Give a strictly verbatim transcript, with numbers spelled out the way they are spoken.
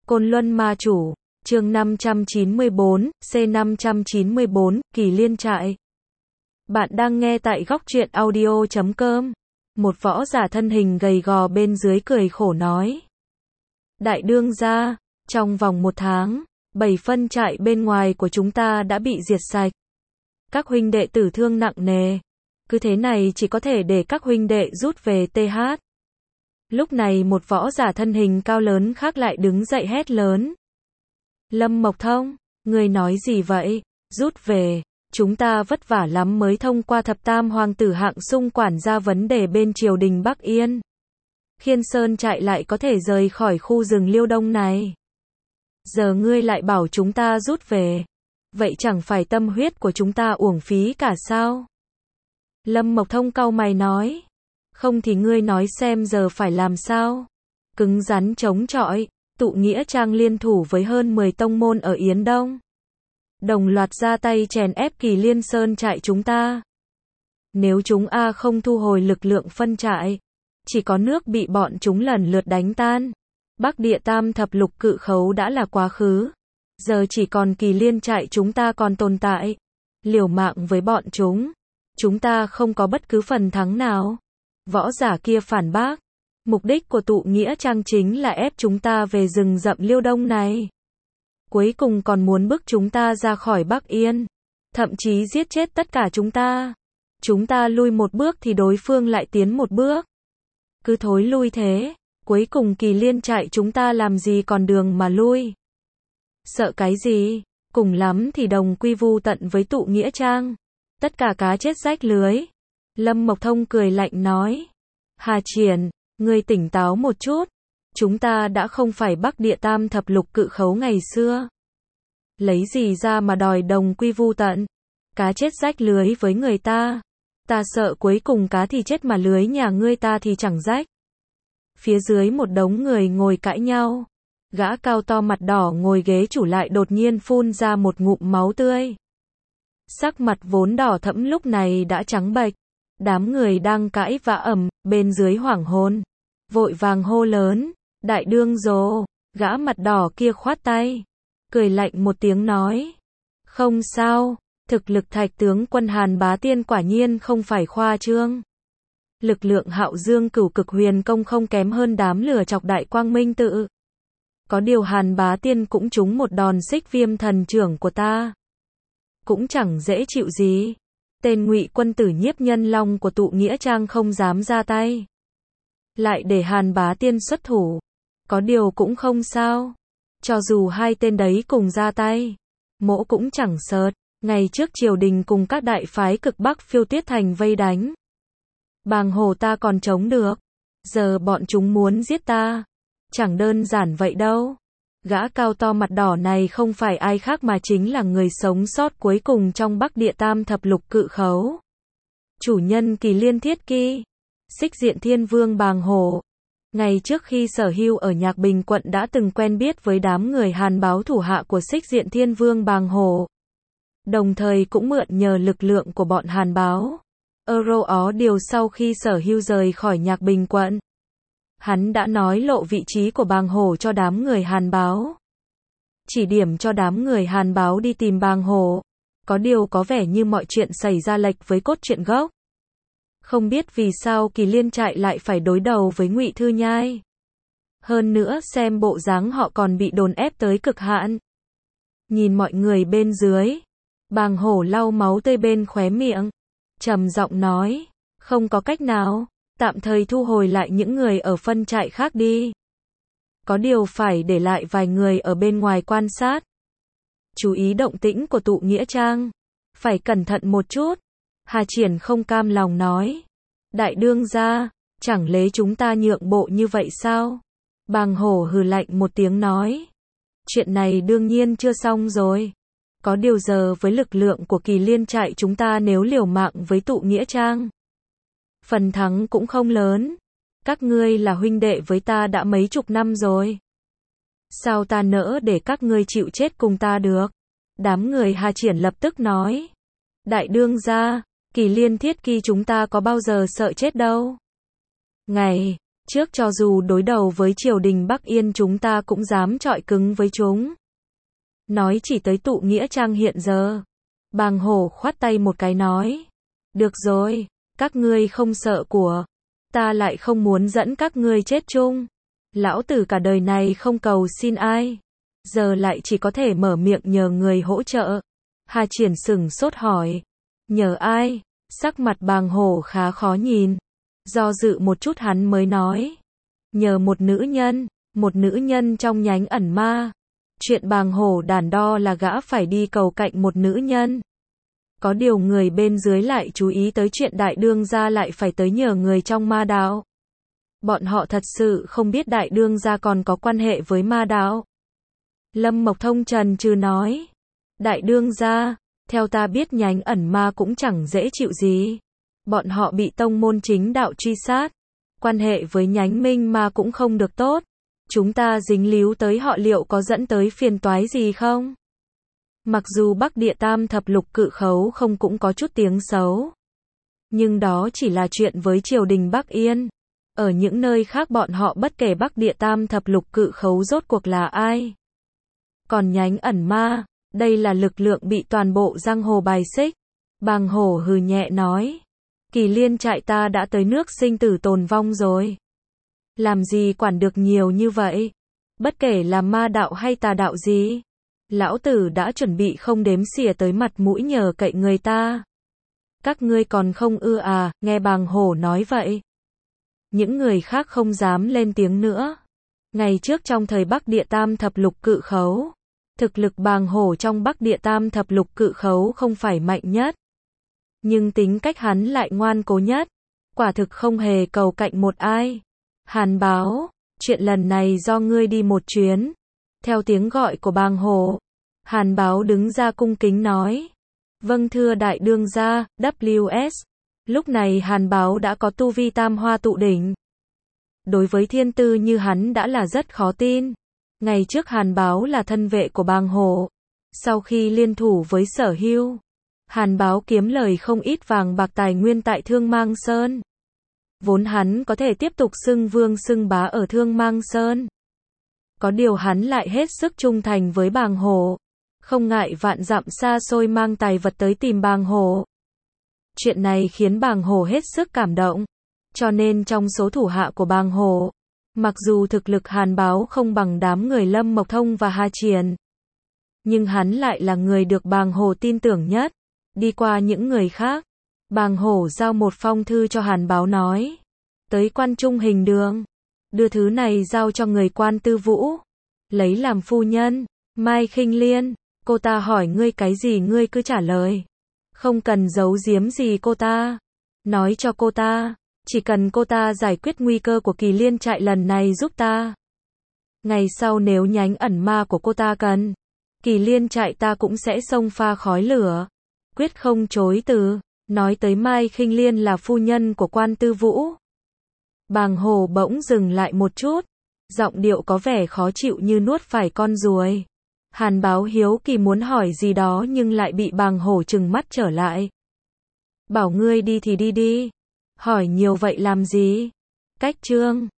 Côn Luân Ma Chủ, chương năm trăm chín mươi bốn, C năm trăm chín mươi bốn, Kỳ Liên Trại. Bạn đang nghe tại góc truyện audio chấm com. Một võ giả thân hình gầy gò bên dưới cười khổ nói. Đại đương gia, trong vòng một tháng, bảy phân trại bên ngoài của chúng ta đã bị diệt sạch. Các huynh đệ tử thương nặng nề. Cứ thế này chỉ có thể để các huynh đệ rút về tê hát. Lúc này một võ giả thân hình cao lớn khác lại đứng dậy hét lớn. Lâm Mộc Thông, người nói gì vậy? Rút về, chúng ta vất vả lắm mới thông qua thập tam hoàng tử hạng sung quản ra vấn đề bên triều đình Bắc Yên. Khiên Sơn trại lại có thể rời khỏi khu rừng Liêu Đông này. Giờ ngươi lại bảo chúng ta rút về. Vậy chẳng phải tâm huyết của chúng ta uổng phí cả sao? Lâm Mộc Thông cau mày nói. Không thì ngươi nói xem giờ phải làm sao? Cứng rắn chống chọi, tụ nghĩa trang liên thủ với hơn mười tông môn ở Yến Đông. Đồng loạt ra tay chèn ép Kỳ Liên Sơn trại chúng ta. Nếu chúng A không thu hồi lực lượng phân trại, chỉ có nước bị bọn chúng lần lượt đánh tan. Bắc Địa Tam thập lục cự khấu đã là quá khứ. Giờ chỉ còn Kỳ Liên trại chúng ta còn tồn tại. Liều mạng với bọn chúng, chúng ta không có bất cứ phần thắng nào. Võ giả kia phản bác. Mục đích của tụ nghĩa trang chính là ép chúng ta về rừng rậm Liêu Đông này. Cuối cùng còn muốn bức chúng ta ra khỏi Bắc Yên. Thậm chí giết chết tất cả chúng ta. Chúng ta lui một bước thì đối phương lại tiến một bước. Cứ thối lui thế, cuối cùng Kỳ Liên trại chúng ta làm gì còn đường mà lui. Sợ cái gì, cùng lắm thì đồng quy vu tận với tụ nghĩa trang. Tất cả cá chết rách lưới. Lâm Mộc Thông cười lạnh nói. Hà Triển, ngươi tỉnh táo một chút. Chúng ta đã không phải Bắc Địa Tam thập lục cự khấu ngày xưa. Lấy gì ra mà đòi đồng quy vu tận. Cá chết rách lưới với người ta. Ta sợ cuối cùng cá thì chết mà lưới nhà ngươi ta thì chẳng rách. Phía dưới một đống người ngồi cãi nhau. Gã cao to mặt đỏ ngồi ghế chủ lại đột nhiên phun ra một ngụm máu tươi. Sắc mặt vốn đỏ thẫm lúc này đã trắng bệch. Đám người đang cãi vã ầm, bên dưới hoảng hồn. Vội vàng hô lớn. Đại đương dồ, gã mặt đỏ kia khoát tay. Cười lạnh một tiếng nói. Không sao, thực lực Thạch tướng quân Hàn Bá Tiên quả nhiên không phải khoa trương. Lực lượng Hạo Dương Cửu Cực Huyền Công không kém hơn đám lửa chọc Đại Quang Minh Tự. Có điều Hàn Bá Tiên cũng trúng một đòn Xích Viêm thần trưởng của ta. Cũng chẳng dễ chịu gì. Tên Ngụy quân tử Nhiếp Nhân Long của tụ nghĩa trang không dám ra tay. Lại để Hàn Bá Tiên xuất thủ. Có điều cũng không sao. Cho dù hai tên đấy cùng ra tay, mỗ cũng chẳng sợt. Ngày trước triều đình cùng các đại phái cực Bắc Phiêu Tuyết Thành vây đánh. Bàng Hồ ta còn chống được. Giờ bọn chúng muốn giết ta. Chẳng đơn giản vậy đâu. Gã cao to mặt đỏ này không phải ai khác mà chính là người sống sót cuối cùng trong Bắc Địa Tam thập lục cự khấu. Chủ nhân Kỳ Liên Thiết Kỳ. Xích Diện Thiên Vương Bàng Hồ. Ngày trước khi sở hưu ở Nhạc Bình quận đã từng quen biết với đám người Hàn báo thủ hạ của Xích Diện Thiên Vương Bàng Hồ. Đồng thời cũng mượn nhờ lực lượng của bọn Hàn báo. Euro ó điều sau khi sở hưu rời khỏi Nhạc Bình quận. Hắn đã nói lộ vị trí của Bàng Hồ cho đám người Hàn báo. Chỉ điểm cho đám người Hàn báo đi tìm Bàng Hồ. Có điều có vẻ như mọi chuyện xảy ra lệch với cốt truyện gốc. Không biết vì sao Kỳ Liên trại lại phải đối đầu với Ngụy Thư Nhai. Hơn nữa xem bộ dáng họ còn bị đồn ép tới cực hạn. Nhìn mọi người bên dưới. Bàng Hổ lau máu tươi bên khóe miệng. Trầm giọng nói. Không có cách nào. Tạm thời thu hồi lại những người ở phân trại khác đi. Có điều phải để lại vài người ở bên ngoài quan sát. Chú ý động tĩnh của tụ nghĩa trang. Phải cẩn thận một chút. Hà Triển không cam lòng nói. Đại đương gia, chẳng lẽ chúng ta nhượng bộ như vậy sao? Bàng Hổ hừ lạnh một tiếng nói. Chuyện này đương nhiên chưa xong rồi. Có điều giờ với lực lượng của Kỳ Liên trại chúng ta nếu liều mạng với tụ nghĩa trang. Phần thắng cũng không lớn. Các ngươi là huynh đệ với ta đã mấy chục năm rồi. Sao ta nỡ để các ngươi chịu chết cùng ta được? Đám người Hà Triển lập tức nói. Đại đương gia, Kỳ Liên Thiết Kỳ chúng ta có bao giờ sợ chết đâu. Ngày, Trước cho dù đối đầu với triều đình Bắc Yên chúng ta cũng dám chọi cứng với chúng. Nói chỉ tới tụ nghĩa trang hiện giờ. Bàng Hổ khoát tay một cái nói. Được rồi, các ngươi không sợ của. Ta lại không muốn dẫn các ngươi chết chung. Lão tử cả đời này không cầu xin ai. Giờ lại chỉ có thể mở miệng nhờ người hỗ trợ. Hà Triển sửng sốt hỏi. Nhờ ai? Sắc mặt Bàng Hổ khá khó nhìn. Do dự một chút hắn mới nói. Nhờ một nữ nhân, một nữ nhân trong nhánh ẩn ma. Chuyện Bàng Hổ đàn đo là gã phải đi cầu cạnh một nữ nhân. Có điều người bên dưới lại chú ý tới chuyện đại đương gia lại phải tới nhờ người trong ma đạo. Bọn họ thật sự không biết đại đương gia còn có quan hệ với ma đạo. Lâm Mộc Thông trần trừ nói. Đại đương gia, theo ta biết nhánh ẩn ma cũng chẳng dễ chịu gì. Bọn họ bị tông môn chính đạo truy sát. Quan hệ với nhánh minh ma cũng không được tốt. Chúng ta dính líu tới họ liệu có dẫn tới phiền toái gì không? Mặc dù Bắc Địa Tam Thập Lục Cự Khấu không cũng có chút tiếng xấu. Nhưng đó chỉ là chuyện với triều đình Bắc Yên. Ở những nơi khác bọn họ bất kể Bắc Địa Tam Thập Lục Cự Khấu rốt cuộc là ai. Còn nhánh ẩn ma, đây là lực lượng bị toàn bộ giang hồ bài xích. Bàng Hổ hừ nhẹ nói. Kỳ Liên trại ta đã tới nước sinh tử tồn vong rồi. Làm gì quản được nhiều như vậy? Bất kể là ma đạo hay tà đạo gì. Lão tử đã chuẩn bị không đếm xỉa tới mặt mũi nhờ cậy người ta. Các ngươi còn không ưa à, nghe Bàng Hổ nói vậy. Những người khác không dám lên tiếng nữa. Ngày trước trong thời Bắc Địa Tam Thập Lục Cự Khấu, thực lực Bàng Hổ trong Bắc Địa Tam Thập Lục Cự Khấu không phải mạnh nhất. Nhưng tính cách hắn lại ngoan cố nhất. Quả thực không hề cầu cạnh một ai. Hàn Báo, chuyện lần này do ngươi đi một chuyến. Theo tiếng gọi của Bàng Hổ, Hàn Báo đứng ra cung kính nói. Vâng thưa đại đương gia, W S. Lúc này Hàn Báo đã có tu vi tam hoa tụ đỉnh. Đối với thiên tư như hắn đã là rất khó tin. Ngày trước Hàn Báo là thân vệ của Bàng Hổ. Sau khi liên thủ với Sở Hưu, Hàn Báo kiếm lời không ít vàng bạc tài nguyên tại Thương Mang Sơn. Vốn hắn có thể tiếp tục xưng vương xưng bá ở Thương Mang Sơn. Có điều hắn lại hết sức trung thành với Bàng Hổ. Không ngại vạn dặm xa xôi mang tài vật tới tìm Bàng Hổ. Chuyện này khiến Bàng Hổ hết sức cảm động. Cho nên trong số thủ hạ của Bàng Hổ, mặc dù thực lực Hàn Báo không bằng đám người Lâm Mộc Thông và Hà Triển, nhưng hắn lại là người được Bàng Hổ tin tưởng nhất. Đi qua những người khác, Bàng Hổ giao một phong thư cho Hàn Báo nói. Tới quan trung hình đường. Đưa thứ này giao cho người quan Tư Vũ. Lấy làm phu nhân. Mai Khinh Liên. Cô ta hỏi ngươi cái gì ngươi cứ trả lời. Không cần giấu giếm gì cô ta. Nói cho cô ta. Chỉ cần cô ta giải quyết nguy cơ của Kỳ Liên trại lần này giúp ta. Ngày sau nếu nhánh ẩn ma của cô ta cần, Kỳ Liên trại ta cũng sẽ xông pha khói lửa. Quyết không chối từ. Nói tới Mai Khinh Liên là phu nhân của quan Tư Vũ. Bàng Hổ bỗng dừng lại một chút. Giọng điệu có vẻ khó chịu như nuốt phải con ruồi. Hàn Báo hiếu kỳ muốn hỏi gì đó nhưng lại bị Bàng Hổ trừng mắt trở lại. Bảo ngươi đi thì đi đi. Hỏi nhiều vậy làm gì? Cách chương